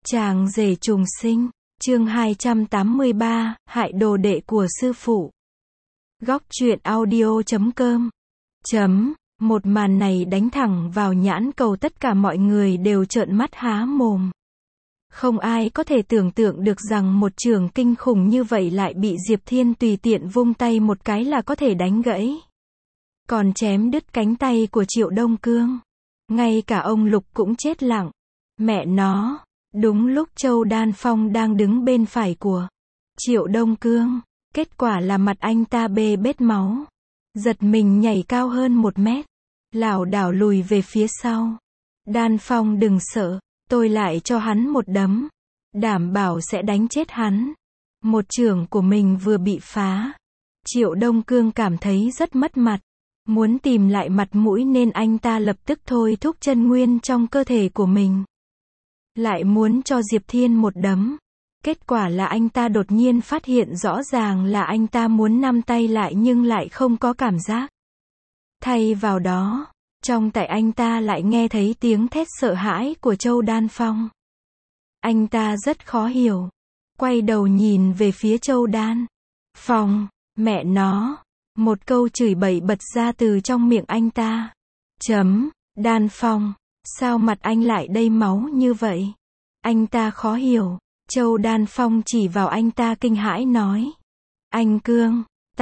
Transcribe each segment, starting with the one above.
Chàng rể trùng sinh, chương 283, hại đồ đệ của sư phụ. Góc truyện audio.com. Một màn này đánh thẳng vào nhãn cầu, tất cả mọi người đều trợn mắt há mồm. Không ai có thể tưởng tượng được rằng một chưởng kinh khủng như vậy lại bị Diệp Thiên tùy tiện vung tay một cái là có thể đánh gãy. Còn chém đứt cánh tay của Triệu Đông Cương. Ngay cả ông Lục cũng chết lặng. Mẹ nó, đúng lúc Châu Đan Phong đang đứng bên phải của Triệu Đông Cương, kết quả là mặt anh ta bê bết máu. Giật mình nhảy cao hơn 1 mét, lảo đảo lùi về phía sau. Đan Phong đừng sợ, tôi lại cho hắn một đấm, đảm bảo sẽ đánh chết hắn. Một chưởng của mình vừa bị phá. Triệu Đông Cương cảm thấy rất mất mặt. Muốn tìm lại mặt mũi nên anh ta lập tức thôi thúc chân nguyên trong cơ thể của mình. Lại muốn cho Diệp Thiên một đấm. Kết quả là anh ta đột nhiên phát hiện rõ ràng là anh ta muốn nắm tay lại nhưng lại không có cảm giác. Thay vào đó, trong tay anh ta lại nghe thấy tiếng thét sợ hãi của Châu Đan Phong. Anh ta rất khó hiểu. Quay đầu nhìn về phía Châu Đan Phong, mẹ nó. Một câu chửi bậy bật ra từ trong miệng anh ta. Đan Phong, sao mặt anh lại đầy máu như vậy? Anh ta khó hiểu. Châu Đan Phong chỉ vào anh ta kinh hãi nói. Anh Cương,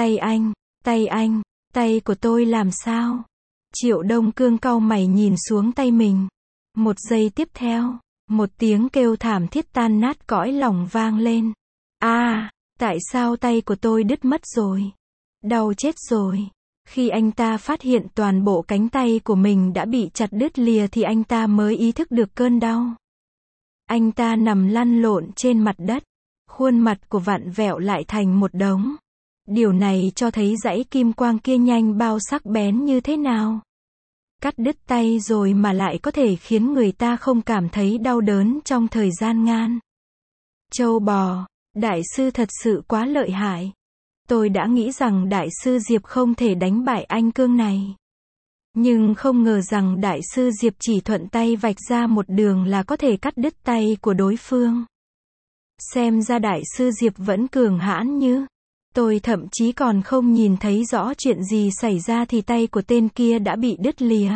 tay của tôi làm sao? Triệu Đông Cương cau mày nhìn xuống tay mình. Một giây tiếp theo, một tiếng kêu thảm thiết tan nát cõi lòng vang lên. Tại sao tay của tôi đứt mất rồi? Đau chết rồi. Khi anh ta phát hiện toàn bộ cánh tay của mình đã bị chặt đứt lìa thì anh ta mới ý thức được cơn đau. Anh ta nằm lăn lộn trên mặt đất. Khuôn mặt của vặn vẹo lại thành một đống. Điều này cho thấy dãy kim quang kia nhanh bao sắc bén như thế nào. Cắt đứt tay rồi mà lại có thể khiến người ta không cảm thấy đau đớn trong thời gian ngắn. Châu bò, đại sư thật sự quá lợi hại. Tôi đã nghĩ rằng đại sư Diệp không thể đánh bại anh Cương này. Nhưng không ngờ rằng đại sư Diệp chỉ thuận tay vạch ra một đường là có thể cắt đứt tay của đối phương. Xem ra đại sư Diệp vẫn cường hãn như. Tôi thậm chí còn không nhìn thấy rõ chuyện gì xảy ra thì tay của tên kia đã bị đứt lìa.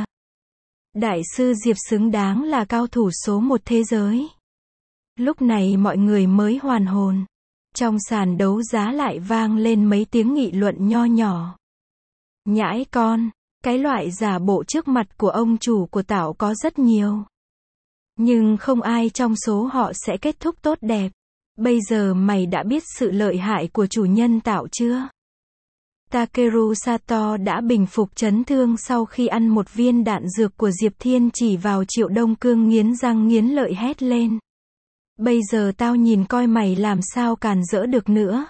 Đại sư Diệp xứng đáng là cao thủ số 1 thế giới. Lúc này mọi người mới hoàn hồn. Trong sàn đấu giá lại vang lên mấy tiếng nghị luận nho nhỏ. Nhãi con, cái loại giả bộ trước mặt của ông chủ của Tảo có rất nhiều. Nhưng không ai trong số họ sẽ kết thúc tốt đẹp. Bây giờ mày đã biết sự lợi hại của chủ nhân Tảo chưa? Takeru Sato đã bình phục chấn thương sau khi ăn một viên đạn dược của Diệp Thiên, chỉ vào Triệu Đông Cương nghiến răng nghiến lợi hét lên. Bây giờ tao nhìn coi mày làm sao càn rỡ được nữa.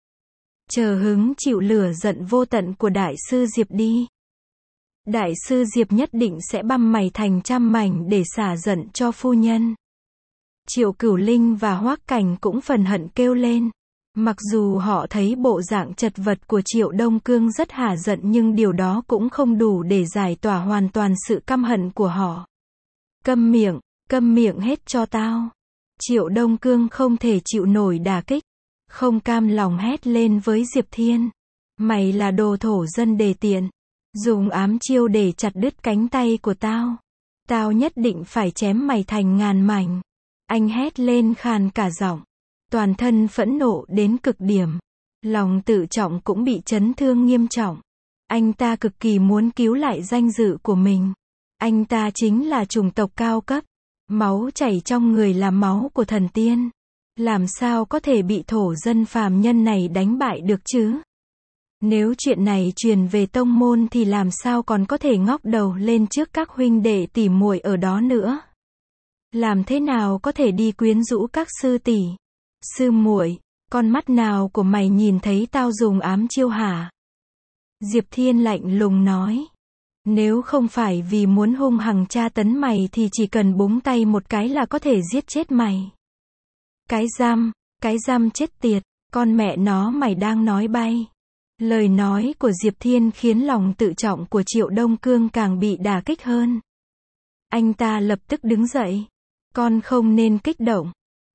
Chờ hứng chịu lửa giận vô tận của đại sư Diệp đi. Đại sư Diệp nhất định sẽ băm mày thành trăm mảnh để xả giận cho phu nhân. Triệu Cửu Linh và Hoắc Cảnh cũng phần hận kêu lên. Mặc dù họ thấy bộ dạng chật vật của Triệu Đông Cương rất hả giận nhưng điều đó cũng không đủ để giải tỏa hoàn toàn sự căm hận của họ. Câm miệng hết cho tao. Triệu Đông Cương không thể chịu nổi đả kích. Không cam lòng hét lên với Diệp Thiên. Mày là đồ thổ dân đề tiện. Dùng ám chiêu để chặt đứt cánh tay của tao. Tao nhất định phải chém mày thành ngàn mảnh. Anh hét lên khàn cả giọng. Toàn thân phẫn nộ đến cực điểm. Lòng tự trọng cũng bị chấn thương nghiêm trọng. Anh ta cực kỳ muốn cứu lại danh dự của mình. Anh ta chính là chủng tộc cao cấp. Máu chảy trong người là máu của thần tiên. Làm sao có thể bị thổ dân phàm nhân này đánh bại được chứ? Nếu chuyện này truyền về tông môn thì làm sao còn có thể ngóc đầu lên trước các huynh đệ tỷ muội ở đó nữa? Làm thế nào có thể đi quyến rũ các sư tỷ, sư muội? Con mắt nào của mày nhìn thấy tao dùng ám chiêu hả? Diệp Thiên lạnh lùng nói. Nếu không phải vì muốn hung hăng tra tấn mày thì chỉ cần búng tay một cái là có thể giết chết mày. Cái răm chết tiệt, con mẹ nó mày đang nói bay. Lời nói của Diệp Thiên khiến lòng tự trọng của Triệu Đông Cương càng bị đả kích hơn. Anh ta lập tức đứng dậy. Con không nên kích động.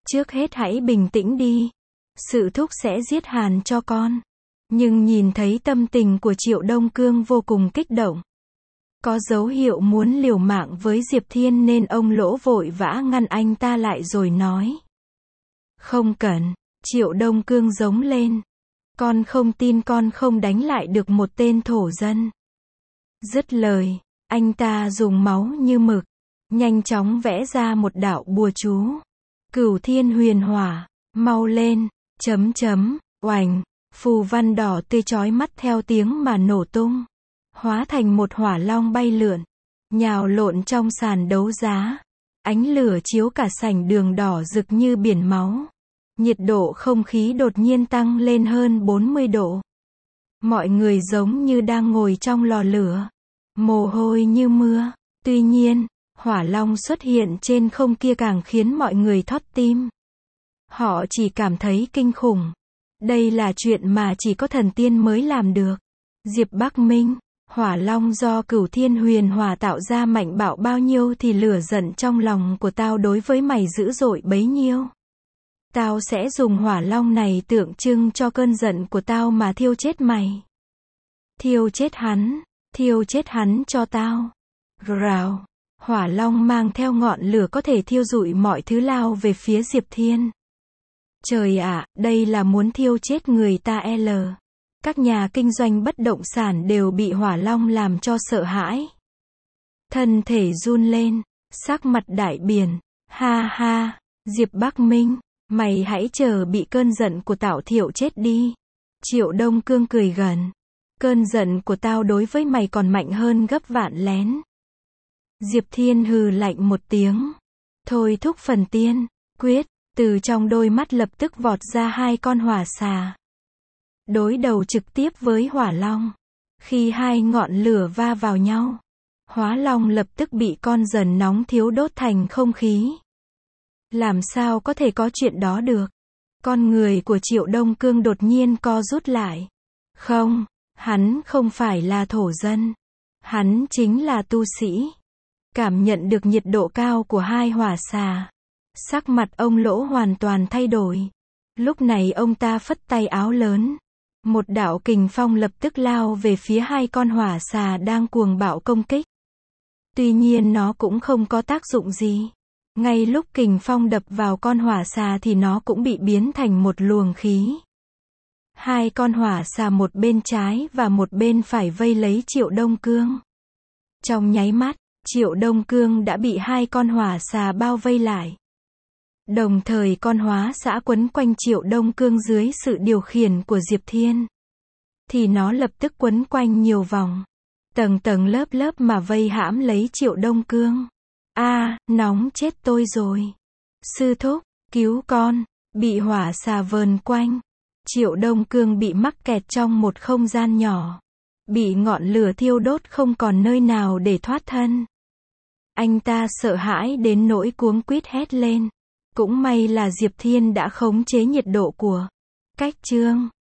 Trước hết hãy bình tĩnh đi. Sự thúc sẽ giết hàn cho con. Nhưng nhìn thấy tâm tình của Triệu Đông Cương vô cùng kích động. Có dấu hiệu muốn liều mạng với Diệp Thiên nên ông Lỗ vội vã ngăn anh ta lại rồi nói. Không cần. Triệu Đông Cương giống lên. Con không tin con không đánh lại được một tên thổ dân. Dứt lời, anh ta dùng máu như mực, nhanh chóng vẽ ra một đạo bùa chú. Cửu Thiên Huyền Hỏa, mau lên, oành, phù văn đỏ tươi chói mắt theo tiếng mà nổ tung, hóa thành một hỏa long bay lượn, nhào lộn trong sàn đấu giá. Ánh lửa chiếu cả sảnh đường đỏ rực như biển máu. Nhiệt độ không khí đột nhiên tăng lên hơn 40 độ. Mọi người giống như đang ngồi trong lò lửa. Mồ hôi như mưa. Tuy nhiên, hỏa long xuất hiện trên không kia càng khiến mọi người thót tim. Họ chỉ cảm thấy kinh khủng. Đây là chuyện mà chỉ có thần tiên mới làm được. Diệp Bắc Minh, hỏa long do Cửu Thiên Huyền Hỏa tạo ra mạnh bạo bao nhiêu thì lửa giận trong lòng của tao đối với mày dữ dội bấy nhiêu. Tao sẽ dùng hỏa long này tượng trưng cho cơn giận của tao mà thiêu chết mày. Thiêu chết hắn cho tao. Rào, hỏa long mang theo ngọn lửa có thể thiêu rụi mọi thứ lao về phía Diệp Thiên. Trời ạ, đây là muốn thiêu chết người ta l. Các nhà kinh doanh bất động sản đều bị hỏa long làm cho sợ hãi. Thân thể run lên, sắc mặt đại biển. Ha ha, Diệp Bắc Minh. Mày hãy chờ bị cơn giận của tao thiêu chết đi. Triệu Đông Cương cười gằn. Cơn giận của tao đối với mày còn mạnh hơn gấp vạn lén. Diệp Thiên hừ lạnh một tiếng. Thôi thúc phần tiên, quyết, từ trong đôi mắt lập tức vọt ra hai con hỏa xà. Đối đầu trực tiếp với hỏa long. Khi hai ngọn lửa va vào nhau, hóa long lập tức bị con dần nóng thiếu đốt thành không khí. Làm sao có thể có chuyện đó được? Con người của Triệu Đông Cương đột nhiên co rút lại. Không, hắn không phải là thổ dân. Hắn chính là tu sĩ. Cảm nhận được nhiệt độ cao của hai hỏa xà. Sắc mặt ông Lỗ hoàn toàn thay đổi. Lúc này ông ta phất tay áo lớn. Một đạo kình phong lập tức lao về phía hai con hỏa xà đang cuồng bạo công kích. Tuy nhiên nó cũng không có tác dụng gì. Ngay lúc kình phong đập vào con hỏa xà thì nó cũng bị biến thành một luồng khí. Hai con hỏa xà một bên trái và một bên phải vây lấy Triệu Đông Cương. Trong nháy mắt, Triệu Đông Cương đã bị hai con hỏa xà bao vây lại. Đồng thời con hóa xà quấn quanh Triệu Đông Cương dưới sự điều khiển của Diệp Thiên. Thì nó lập tức quấn quanh nhiều vòng. Tầng tầng lớp lớp mà vây hãm lấy Triệu Đông Cương. Nóng chết tôi rồi. Sư thúc, cứu con. Bị hỏa xà vờn quanh. Triệu Đông Cương bị mắc kẹt trong một không gian nhỏ. Bị ngọn lửa thiêu đốt không còn nơi nào để thoát thân. Anh ta sợ hãi đến nỗi cuống quýt hét lên. Cũng may là Diệp Thiên đã khống chế nhiệt độ của cách chương.